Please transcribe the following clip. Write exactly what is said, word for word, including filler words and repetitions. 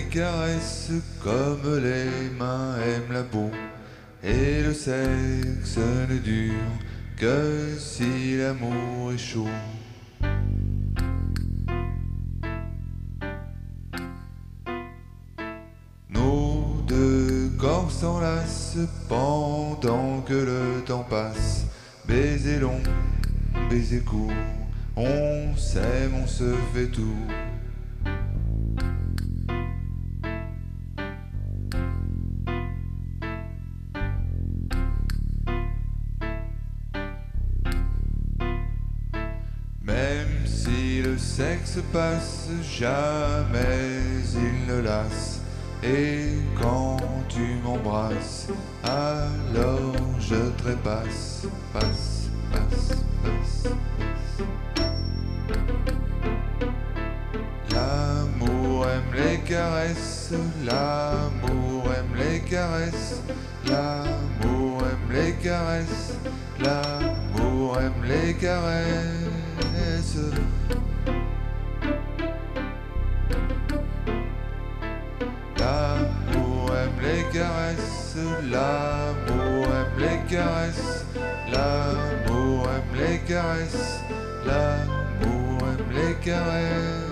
caresses comme les mains aiment la peau. Et le sexe ne dure que si l'amour est chaud. Nos deux corps s'enlacent pendant que le temps passe. Baiser long, baiser court, on s'aime, on se fait tout. Même si le sexe passe, jamais il ne lasse. Et quand tu m'embrasses, alors je trépasse, passe, passe, passe, passe. L'amour aime les caresses, l'amour aime les caresses, l'amour aime les caresses, l'amour aime les caresses. L'amour aime les caresses, l'amour aime les caresses, l'amour aime les caresses, l'amour aime les caresses.